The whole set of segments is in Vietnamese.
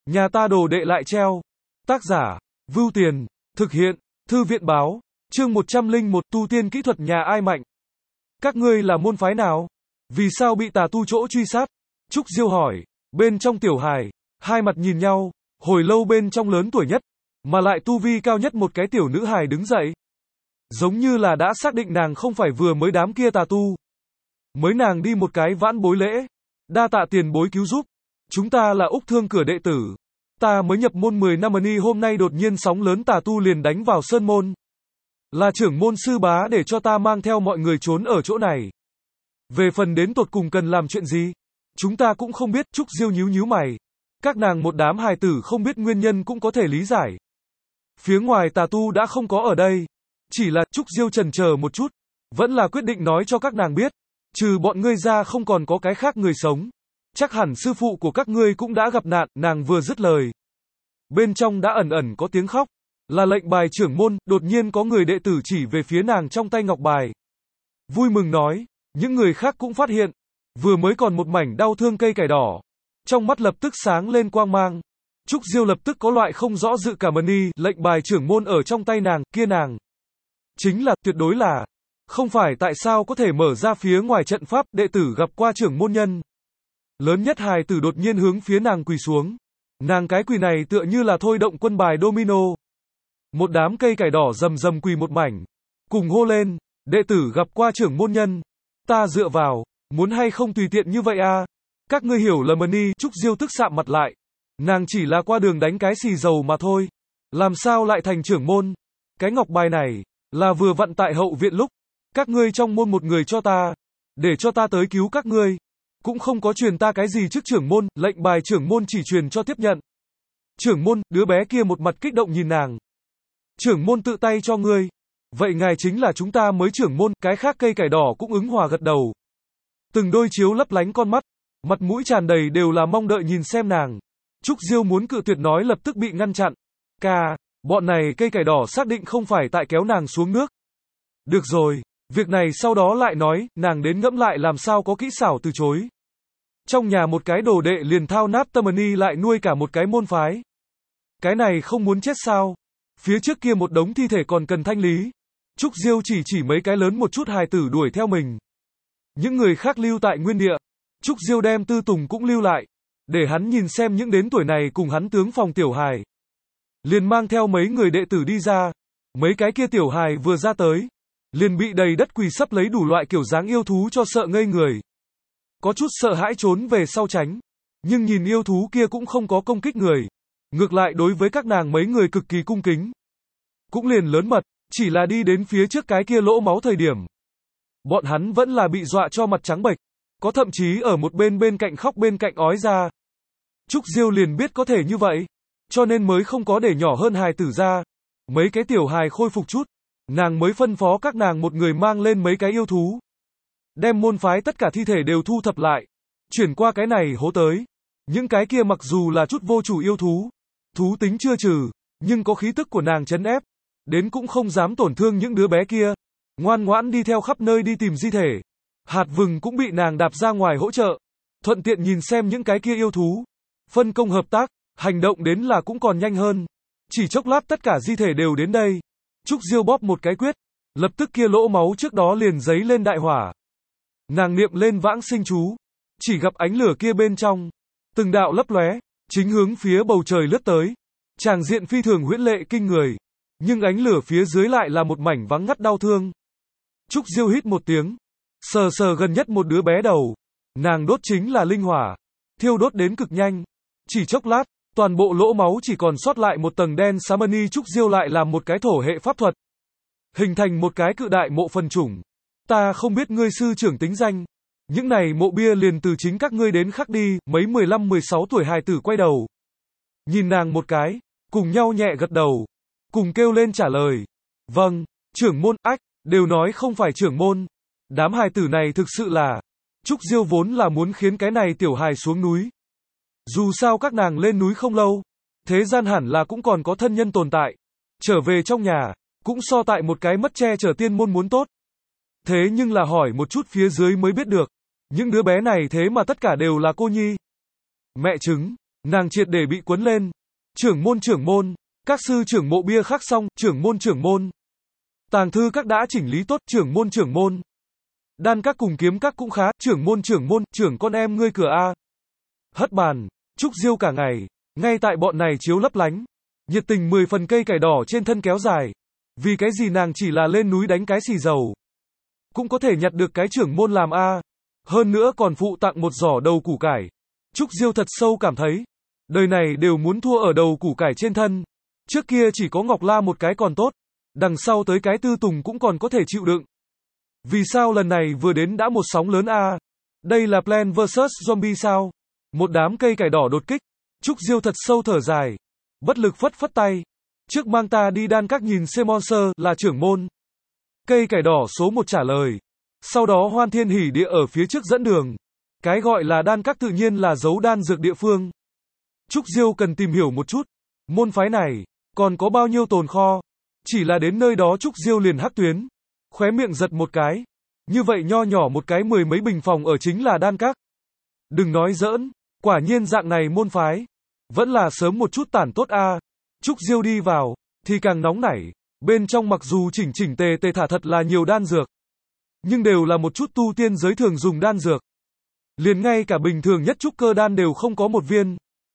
Nhà ta đồ đệ lại treo. Tác giả, Vưu Tiền, thực hiện, Thư viện báo, chương 101 tu tiên kỹ thuật nhà ai mạnh. Các ngươi là môn phái nào? Vì sao bị tà tu chỗ truy sát? Trúc Diêu hỏi, bên trong tiểu hài, hai mặt nhìn nhau, hồi lâu bên trong lớn tuổi nhất, mà lại tu vi cao nhất một cái tiểu nữ hài đứng dậy. Giống như là đã xác định nàng không phải vừa mới đám kia tà tu. Mới nàng đi một cái vãn bối lễ. Đa tạ tiền bối cứu giúp. Chúng ta là Úc Thương cửa đệ tử. Ta mới nhập môn 10 năm ni hôm nay đột nhiên sóng lớn tà tu liền đánh vào sơn môn. Là trưởng môn sư bá để cho ta mang theo mọi người trốn ở chỗ này. Về phần đến tột cùng cần làm chuyện gì? Chúng ta cũng không biết. Trúc Diêu nhíu mày. Các nàng một đám hài tử không biết nguyên nhân cũng có thể lý giải. Phía ngoài tà tu đã không có ở đây. Chỉ là Trúc Diêu chần chờ một chút. Vẫn là quyết định nói cho các nàng biết. Trừ bọn ngươi ra không còn có cái khác người sống. Chắc hẳn sư phụ của các ngươi cũng đã gặp nạn. Nàng vừa dứt lời. Bên trong đã ẩn ẩn có tiếng khóc. Là lệnh bài trưởng môn. Đột nhiên có người đệ tử chỉ về phía nàng trong tay ngọc bài. Vui mừng nói. Những người khác cũng phát hiện. Vừa mới còn một mảnh đau thương cây cải đỏ. Trong mắt lập tức sáng lên quang mang. Trúc Diêu lập tức có loại không rõ dự cảm ni. Lệnh bài trưởng môn ở trong tay nàng. Kia nàng. Chính là, tuyệt đối là. Không phải tại sao có thể mở ra phía ngoài trận pháp, đệ tử gặp qua trưởng môn nhân. Lớn nhất hài tử đột nhiên hướng phía nàng quỳ xuống. Nàng cái quỳ này tựa như là thôi động quân bài domino. Một đám cây cải đỏ rầm rầm quỳ một mảnh. Cùng hô lên, đệ tử gặp qua trưởng môn nhân. Ta dựa vào, muốn hay không tùy tiện như vậy à? Các ngươi hiểu lầm ni. Trúc Diêu tức sạm mặt lại. Nàng chỉ là qua đường đánh cái xì dầu mà thôi. Làm sao lại thành trưởng môn? Cái ngọc bài này, là vừa vặn tại hậu viện lúc. Các ngươi trong môn một người cho ta. Để cho ta tới cứu các ngươi. Cũng không có truyền ta cái gì trước trưởng môn. Lệnh bài trưởng môn chỉ truyền cho tiếp nhận. Trưởng môn, đứa bé kia một mặt kích động nhìn nàng. Trưởng môn tự tay cho ngươi. Vậy ngài chính là chúng ta mới trưởng môn. Cái khác cây cải đỏ cũng ứng hòa gật đầu. Từng đôi chiếu lấp lánh con mắt. Mặt mũi tràn đầy đều là mong đợi nhìn xem nàng. Trúc Diêu muốn cự tuyệt nói lập tức bị ngăn chặn. Bọn này cây cải đỏ xác định không phải tại kéo nàng xuống nước. Được rồi, việc này sau đó lại nói, nàng đến ngẫm lại làm sao có kỹ xảo từ chối. Trong nhà một cái đồ đệ liền thao nát tâm ni lại nuôi cả một cái môn phái. Cái này không muốn chết sao? Phía trước kia một đống thi thể còn cần thanh lý. Trúc Diêu chỉ mấy cái lớn một chút hài tử đuổi theo mình. Những người khác lưu tại nguyên địa. Trúc Diêu đem Tư Tùng cũng lưu lại. Để hắn nhìn xem những đến tuổi này cùng hắn tướng phòng tiểu hài. Liền mang theo mấy người đệ tử đi ra. Mấy cái kia tiểu hài vừa ra tới. Liền bị đầy đất quỳ sắp lấy đủ loại kiểu dáng yêu thú cho sợ ngây người. Có chút sợ hãi trốn về sau tránh. Nhưng nhìn yêu thú kia cũng không có công kích người. Ngược lại đối với các nàng mấy người cực kỳ cung kính. Cũng liền lớn mật, chỉ là đi đến phía trước cái kia lỗ máu thời điểm. Bọn hắn vẫn là bị dọa cho mặt trắng bệch. Có thậm chí ở một bên cạnh khóc bên cạnh ói ra. Trúc Diêu liền biết có thể như vậy. Cho nên mới không có để nhỏ hơn hài tử ra. Mấy cái tiểu hài khôi phục chút. Nàng mới phân phó các nàng một người mang lên mấy cái yêu thú. Đem môn phái tất cả thi thể đều thu thập lại. Chuyển qua cái này hố tới. Những cái kia mặc dù là chút vô chủ yêu thú. Thú tính chưa trừ. Nhưng có khí tức của nàng trấn ép. Đến cũng không dám tổn thương những đứa bé kia. Ngoan ngoãn đi theo khắp nơi đi tìm di thể. Hạt vừng cũng bị nàng đạp ra ngoài hỗ trợ. Thuận tiện nhìn xem những cái kia yêu thú. Phân công hợp tác. Hành động đến là cũng còn nhanh hơn. Chỉ chốc lát tất cả di thể đều đến đây. Trúc Diêu bóp một cái quyết. Lập tức kia lỗ máu trước đó liền giấy lên đại hỏa. Nàng niệm lên vãng sinh chú. Chỉ gặp ánh lửa kia bên trong. Từng đạo lấp lóe. Chính hướng phía bầu trời lướt tới. Tràng diện phi thường huyễn lệ kinh người. Nhưng ánh lửa phía dưới lại là một mảnh vắng ngắt đau thương. Trúc Diêu hít một tiếng. Sờ gần nhất một đứa bé đầu. Nàng đốt chính là linh hỏa. Thiêu đốt đến cực nhanh. Chỉ chốc lát. Toàn bộ lỗ máu chỉ còn sót lại một tầng đen xám ni. Trúc Diêu lại làm một cái thổ hệ pháp thuật. Hình thành một cái cự đại mộ phần chủng. Ta không biết ngươi sư trưởng tính danh. Những này mộ bia liền từ chính các ngươi đến khắc đi. Mấy 15-16 tuổi hài tử quay đầu. Nhìn nàng một cái. Cùng nhau nhẹ gật đầu. Cùng kêu lên trả lời. Vâng, trưởng môn, ách, đều nói không phải trưởng môn. Đám hài tử này thực sự là. Trúc Diêu vốn là muốn khiến cái này tiểu hài xuống núi. Dù sao các nàng lên núi không lâu. Thế gian hẳn là cũng còn có thân nhân tồn tại. Trở về trong nhà. Cũng so tại một cái mất che chở tiên môn muốn tốt. Thế nhưng là hỏi một chút phía dưới mới biết được. Những đứa bé này thế mà tất cả đều là cô nhi. Mẹ chứng. Nàng triệt để bị cuốn lên. Trưởng môn, các sư trưởng mộ bia khắc xong, trưởng môn. Tàng thư các đã chỉnh lý tốt, trưởng môn. Đan các cùng kiếm các cũng khá, trưởng môn, trưởng con em ngươi cửa a. Hất bàn, Trúc Diêu cả ngày, ngay tại bọn này chiếu lấp lánh. Nhiệt tình 10 phần cây cải đỏ trên thân kéo dài. Vì cái gì nàng chỉ là lên núi đánh cái xì dầu. Cũng có thể nhặt được cái trưởng môn làm a. Hơn nữa còn phụ tặng một giỏ đầu củ cải. Trúc Diêu thật sâu cảm thấy, đời này đều muốn thua ở đầu củ cải trên thân. Trước kia chỉ có Ngọc La một cái còn tốt. Đằng sau tới cái Tư Tùng cũng còn có thể chịu đựng. Vì sao lần này vừa đến đã một sóng lớn a? Đây là Plants vs Zombie sao? Một đám cây cải đỏ đột kích. Trúc Diêu thật sâu thở dài. Bất lực phất phất tay. Trước mang ta đi đan các nhìn xem monster là trưởng môn. Cây cải đỏ số 1 trả lời. Sau đó Hoan Thiên Hỉ Địa ở phía trước dẫn đường. Cái gọi là đan các tự nhiên là giấu đan dược địa phương. Trúc Diêu cần tìm hiểu một chút. Môn phái này, còn có bao nhiêu tồn kho? Chỉ là đến nơi đó Trúc Diêu liền hắc tuyến. Khóe miệng giật một cái. Như vậy nho nhỏ một cái 10 mấy bình phòng ở chính là đan các. Đừng nói giỡn. Quả nhiên dạng này môn phái. Vẫn là sớm một chút tản tốt a. Trúc Diêu đi vào, thì càng nóng nảy. Bên trong mặc dù chỉnh tề thả thật là nhiều đan dược. Nhưng đều là một chút tu tiên giới thường dùng đan dược. Liền ngay cả bình thường nhất trúc cơ đan đều không có một viên.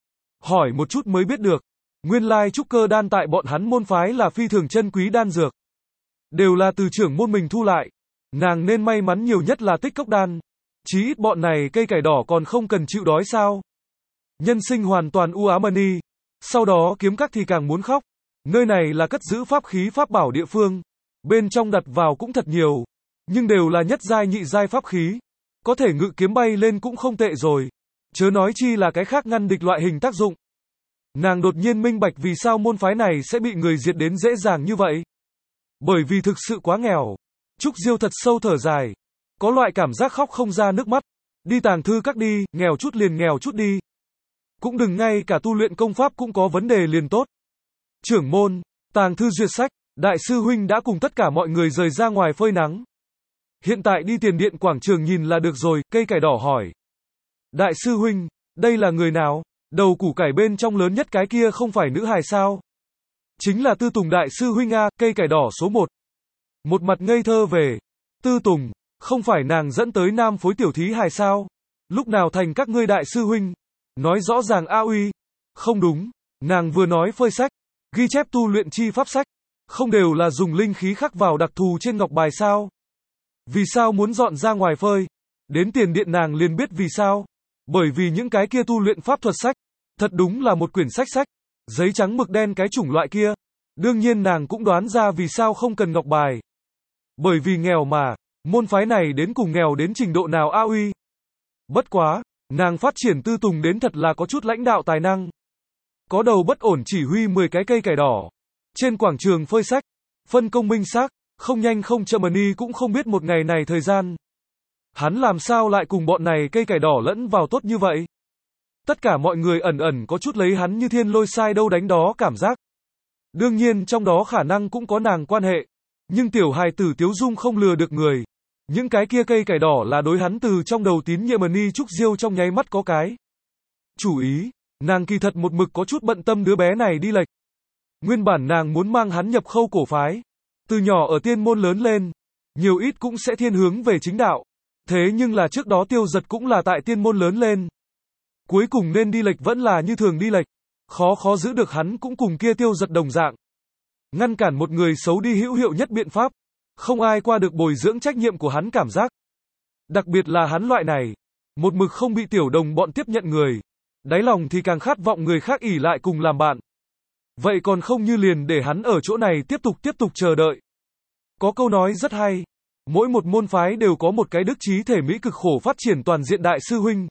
Hỏi một chút mới biết được. Nguyên lai trúc cơ đan tại bọn hắn môn phái là phi thường chân quý đan dược. Đều là từ trưởng môn mình thu lại. Nàng nên may mắn nhiều nhất là tích cốc đan. Chí ít bọn này cây cải đỏ còn không cần chịu đói sao. Nhân sinh hoàn toàn u ám đi. Sau đó kiếm các thì càng muốn khóc. Nơi này là cất giữ pháp khí pháp bảo địa phương. Bên trong đặt vào cũng thật nhiều. Nhưng đều là nhất giai nhị giai pháp khí. Có thể ngự kiếm bay lên cũng không tệ rồi. Chớ nói chi là cái khác ngăn địch loại hình tác dụng. Nàng đột nhiên minh bạch vì sao môn phái này sẽ bị người diệt đến dễ dàng như vậy. Bởi vì thực sự quá nghèo. Trúc Diêu thật sâu thở dài. Có loại cảm giác khóc không ra nước mắt. Đi tàng thư các đi, nghèo chút liền nghèo chút đi. Cũng đừng ngay cả tu luyện công pháp cũng có vấn đề liền tốt. Trưởng môn, tàng thư duyệt sách, đại sư huynh đã cùng tất cả mọi người rời ra ngoài phơi nắng. Hiện tại đi tiền điện quảng trường nhìn là được rồi, cây cải đỏ hỏi. Đại sư huynh, đây là người nào? Đầu củ cải bên trong lớn nhất cái kia không phải nữ hài sao? Chính là Tư Tùng đại sư huynh a, cây cải đỏ số 1. Một mặt ngây thơ về. Tư Tùng, không phải nàng dẫn tới nam phối tiểu thí hài sao? Lúc nào thành các ngươi đại sư huynh? Nói rõ ràng a uy. Không đúng, nàng vừa nói phơi sách, ghi chép tu luyện chi pháp sách. Không đều là dùng linh khí khắc vào đặc thù trên ngọc bài sao? Vì sao muốn dọn ra ngoài phơi? Đến tiền điện nàng liền biết vì sao. Bởi vì những cái kia tu luyện pháp thuật sách, thật đúng là một quyển sách, giấy trắng mực đen cái chủng loại kia. Đương nhiên nàng cũng đoán ra vì sao không cần ngọc bài. Bởi vì nghèo mà, môn phái này đến cùng nghèo đến trình độ nào a uy. Bất quá, nàng phát triển Tư Tùng đến thật là có chút lãnh đạo tài năng. Có đầu bất ổn chỉ huy 10 cái cây cải đỏ. Trên quảng trường phơi sách, phân công minh xác, không nhanh không chậm ni cũng không biết một ngày này thời gian. Hắn làm sao lại cùng bọn này cây cải đỏ lẫn vào tốt như vậy? Tất cả mọi người ẩn có chút lấy hắn như thiên lôi sai đâu đánh đó cảm giác. Đương nhiên trong đó khả năng cũng có nàng quan hệ. Nhưng tiểu hài tử Tiếu Dung không lừa được người. Những cái kia cây cải đỏ là đối hắn từ trong đầu tín nhiệm ni Trúc Diêu trong nháy mắt có cái. Chủ ý, nàng kỳ thật một mực có chút bận tâm đứa bé này đi lệch. Nguyên bản nàng muốn mang hắn nhập khâu cổ phái. Từ nhỏ ở tiên môn lớn lên, nhiều ít cũng sẽ thiên hướng về chính đạo. Thế nhưng là trước đó Tiêu Giật cũng là tại tiên môn lớn lên. Cuối cùng nên đi lệch vẫn là như thường đi lệch. Khó giữ được hắn cũng cùng kia Tiêu Giật đồng dạng. Ngăn cản một người xấu đi hữu hiệu nhất biện pháp. Không ai qua được bồi dưỡng trách nhiệm của hắn cảm giác. Đặc biệt là hắn loại này. Một mực không bị tiểu đồng bọn tiếp nhận người. Đáy lòng thì càng khát vọng người khác ỷ lại cùng làm bạn. Vậy còn không như liền để hắn ở chỗ này tiếp tục chờ đợi. Có câu nói rất hay. Mỗi một môn phái đều có một cái đức trí thể mỹ cực khổ phát triển toàn diện đại sư huynh.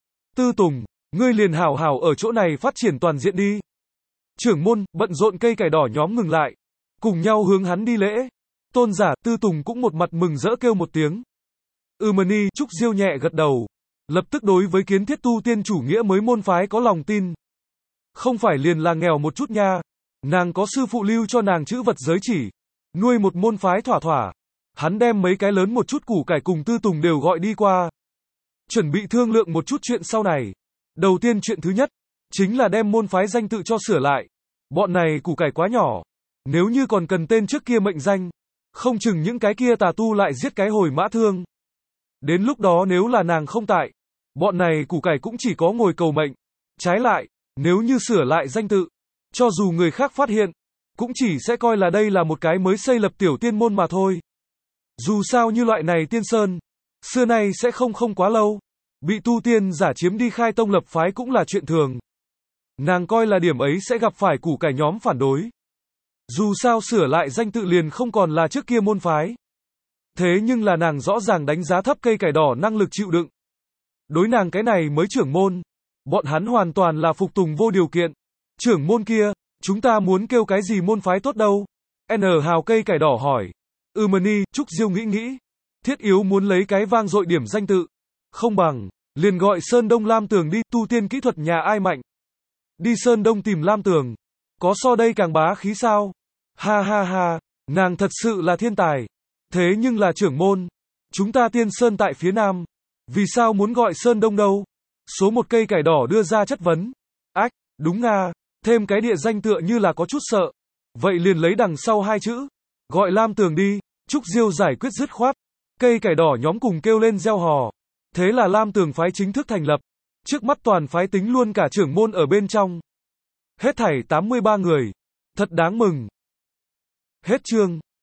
Tư Tùng, ngươi liền hảo ở chỗ này phát triển toàn diện đi. Trưởng môn, bận rộn cây cải đỏ nhóm ngừng lại. Cùng nhau hướng hắn đi lễ. Tôn giả, Tư Tùng cũng một mặt mừng rỡ kêu một tiếng. Mani, Trúc Diêu nhẹ gật đầu. Lập tức đối với kiến thiết tu tiên chủ nghĩa mới môn phái có lòng tin. Không phải liền là nghèo một chút nha. Nàng có sư phụ lưu cho nàng chữ vật giới chỉ. Nuôi một môn phái thỏa. Hắn đem mấy cái lớn một chút củ cải cùng Tư Tùng đều gọi đi qua. Chuẩn bị thương lượng một chút chuyện sau này. Đầu tiên chuyện thứ nhất. chính là đem môn phái danh tự cho sửa lại. Bọn này củ cải quá nhỏ. Nếu như còn cần tên trước kia mệnh danh, không chừng những cái kia tà tu lại giết cái hồi mã thương. Đến lúc đó nếu là nàng không tại, bọn này củ cải cũng chỉ có ngồi cầu mệnh. Trái lại, nếu như sửa lại danh tự, cho dù người khác phát hiện, cũng chỉ sẽ coi là đây là một cái mới xây lập tiểu tiên môn mà thôi. Dù sao như loại này tiên sơn, xưa nay sẽ không quá lâu, bị tu tiên giả chiếm đi khai tông lập phái cũng là chuyện thường. Nàng coi là điểm ấy sẽ gặp phải củ cải nhóm phản đối. Dù sao sửa lại danh tự liền không còn là trước kia môn phái. Thế nhưng là nàng rõ ràng đánh giá thấp cây cải đỏ năng lực chịu đựng. Đối nàng cái này mới trưởng môn, bọn hắn hoàn toàn là phục tùng vô điều kiện. Trưởng môn kia, chúng ta muốn kêu cái gì môn phái tốt đâu? N hào cây cải đỏ hỏi. Mani, Trúc Diêu nghĩ. Thiết yếu muốn lấy cái vang dội điểm danh tự. Không bằng, liền gọi Sơn Đông Lam Tường đi, tu tiên kỹ thuật nhà ai mạnh. Đi Sơn Đông tìm Lam Tường. Có so đây càng bá khí sao? Ha ha ha, nàng thật sự là thiên tài. Thế nhưng là trưởng môn. Chúng ta tiên sơn tại phía nam. Vì sao muốn gọi Sơn Đông đâu? Số một cây cải đỏ đưa ra chất vấn. Ách, đúng à, thêm cái địa danh tựa như là có chút sợ. Vậy liền lấy đằng sau hai chữ. Gọi Lam Tường đi, Trúc Diêu giải quyết dứt khoát. Cây cải đỏ nhóm cùng kêu lên reo hò. Thế là Lam Tường phái chính thức thành lập. Trước mắt toàn phái tính luôn cả trưởng môn ở bên trong. Hết thảy 83 người. Thật đáng mừng. Hết chương.